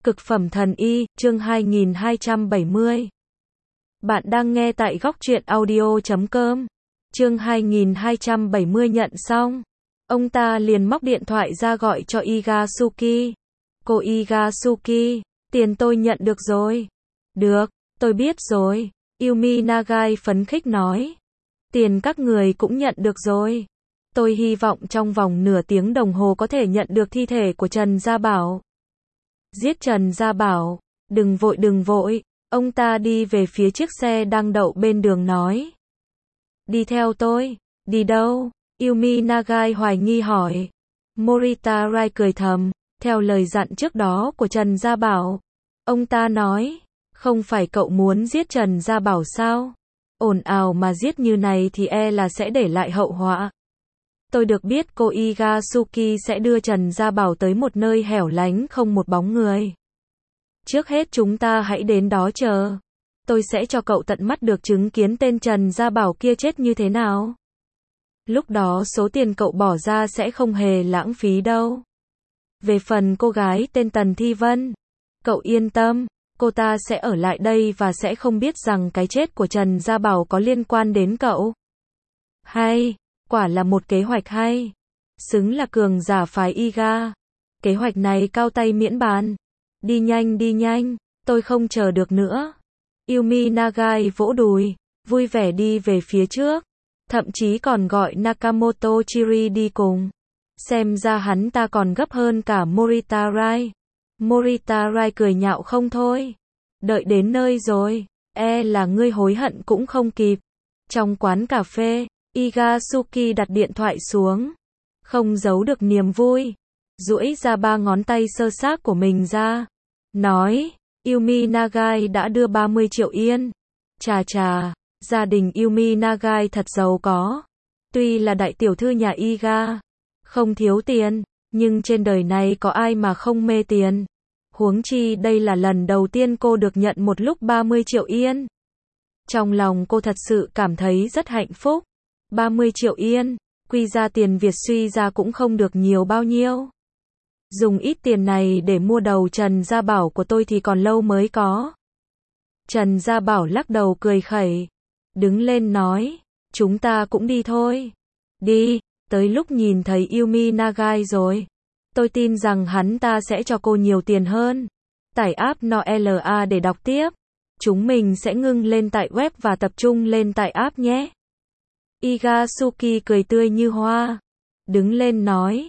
Cực phẩm thần y, chương 2270. Bạn đang nghe tại góc truyện audio.com. Chương 2270 nhận xong. Ông ta liền móc điện thoại ra gọi cho Igasuki. Cô Igasuki, tiền tôi nhận được rồi. Được, tôi biết rồi. Yumi Nagai phấn khích nói. Tiền các người cũng nhận được rồi. Tôi hy vọng trong vòng nửa tiếng đồng hồ có thể nhận được thi thể của Trần Gia Bảo. Giết Trần Gia Bảo, đừng vội, ông ta đi về phía chiếc xe đang đậu bên đường nói. Đi theo tôi, đi đâu? Yumi Nagai hoài nghi hỏi. Morita Rai cười thầm, theo lời dặn trước đó của Trần Gia Bảo. Ông ta nói, không phải cậu muốn giết Trần Gia Bảo sao? Ồn ào mà giết như này thì e là sẽ để lại hậu họa. Tôi được biết cô Igasuki sẽ đưa Trần Gia Bảo tới một nơi hẻo lánh không một bóng người. Trước hết chúng ta hãy đến đó chờ. Tôi sẽ cho cậu tận mắt được chứng kiến tên Trần Gia Bảo kia chết như thế nào. Lúc đó số tiền cậu bỏ ra sẽ không hề lãng phí đâu. Về phần cô gái tên Tần Thi Vân, cậu yên tâm, cô ta sẽ ở lại đây và sẽ không biết rằng cái chết của Trần Gia Bảo có liên quan đến cậu. Hay, quả là một kế hoạch hay. Xứng là cường giả phái Iga. Kế hoạch này cao tay miễn bàn. Đi nhanh, tôi không chờ được nữa. Yumi Nagai vỗ đùi, vui vẻ đi về phía trước. Thậm chí còn gọi Nakamoto Chiri đi cùng. Xem ra hắn ta còn gấp hơn cả Morita Rai. Morita Rai cười nhạo không thôi. Đợi đến nơi rồi, e là ngươi hối hận cũng không kịp. Trong quán cà phê, Igasuki đặt điện thoại xuống. Không giấu được niềm vui. Duỗi ra ba ngón tay sơ xác của mình ra. Nói, Yumi Nagai đã đưa 30 triệu yên. Chà, gia đình Yumi Nagai thật giàu có. Tuy là đại tiểu thư nhà Iga, không thiếu tiền, nhưng trên đời này có ai mà không mê tiền. Huống chi đây là lần đầu tiên cô được nhận một lúc 30 triệu yên. Trong lòng cô thật sự cảm thấy rất hạnh phúc. 30 triệu yên, quy ra tiền Việt suy ra cũng không được nhiều bao nhiêu. Dùng ít tiền này để mua đầu Trần Gia Bảo của tôi thì còn lâu mới có. Trần Gia Bảo lắc đầu cười khẩy. Đứng lên nói, chúng ta cũng đi thôi. Đi, tới lúc nhìn thấy Yumi Nagai rồi. Tôi tin rằng hắn ta sẽ cho cô nhiều tiền hơn. Tải app NOLA để đọc tiếp. Chúng mình sẽ ngưng lên tại web và tập trung lên tại app nhé. Igasuki cười tươi như hoa. Đứng lên nói,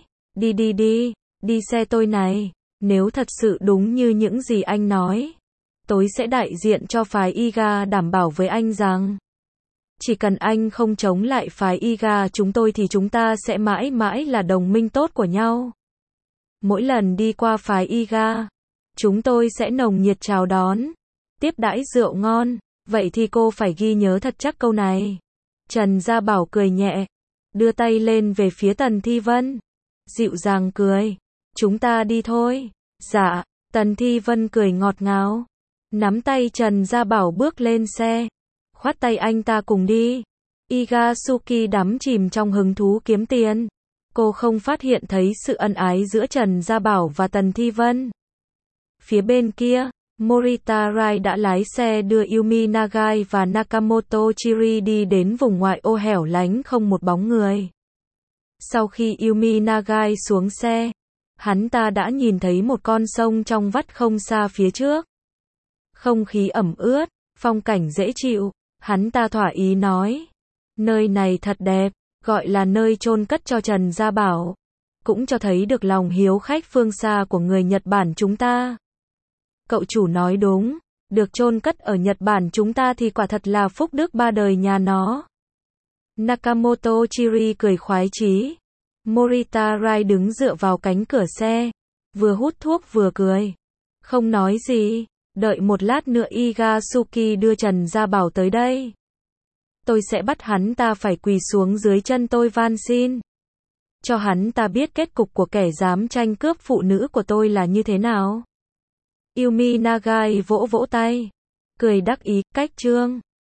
đi xe tôi này. Nếu thật sự đúng như những gì anh nói, tôi sẽ đại diện cho phái Iga đảm bảo với anh rằng, chỉ cần anh không chống lại phái Iga chúng tôi thì chúng ta sẽ mãi mãi là đồng minh tốt của nhau. Mỗi lần đi qua phái Iga, chúng tôi sẽ nồng nhiệt chào đón, tiếp đãi rượu ngon. Vậy thì cô phải ghi nhớ thật chắc câu này. Trần Gia Bảo cười nhẹ, đưa tay lên về phía Tần Thi Vân. Dịu dàng cười, chúng ta đi thôi. Dạ, Tần Thi Vân cười ngọt ngào, nắm tay Trần Gia Bảo bước lên xe, khoát tay anh ta cùng đi. Igasuki đắm chìm trong hứng thú kiếm tiền. Cô không phát hiện thấy sự ân ái giữa Trần Gia Bảo và Tần Thi Vân. Phía bên kia, Morita Rai đã lái xe đưa Yumi Nagai và Nakamoto Chiri đi đến vùng ngoại ô hẻo lánh không một bóng người. Sau khi Yumi Nagai xuống xe, hắn ta đã nhìn thấy một con sông trong vắt không xa phía trước. Không khí ẩm ướt, phong cảnh dễ chịu, hắn ta thỏa ý nói. Nơi này thật đẹp, gọi là nơi chôn cất cho Trần Gia Bảo. Cũng cho thấy được lòng hiếu khách phương xa của người Nhật Bản chúng ta. Cậu chủ nói đúng, được chôn cất ở Nhật Bản chúng ta thì quả thật là phúc đức ba đời nhà nó. Nakamoto Chiri cười khoái chí. Morita Rai đứng dựa vào cánh cửa xe, vừa hút thuốc vừa cười. Không nói gì, đợi một lát nữa Igasuki đưa Trần Gia Bảo tới đây. Tôi sẽ bắt hắn ta phải quỳ xuống dưới chân tôi van xin. Cho hắn ta biết kết cục của kẻ dám tranh cướp phụ nữ của tôi là như thế nào. Yumi Nagai vỗ tay, cười đắc ý, cách trương.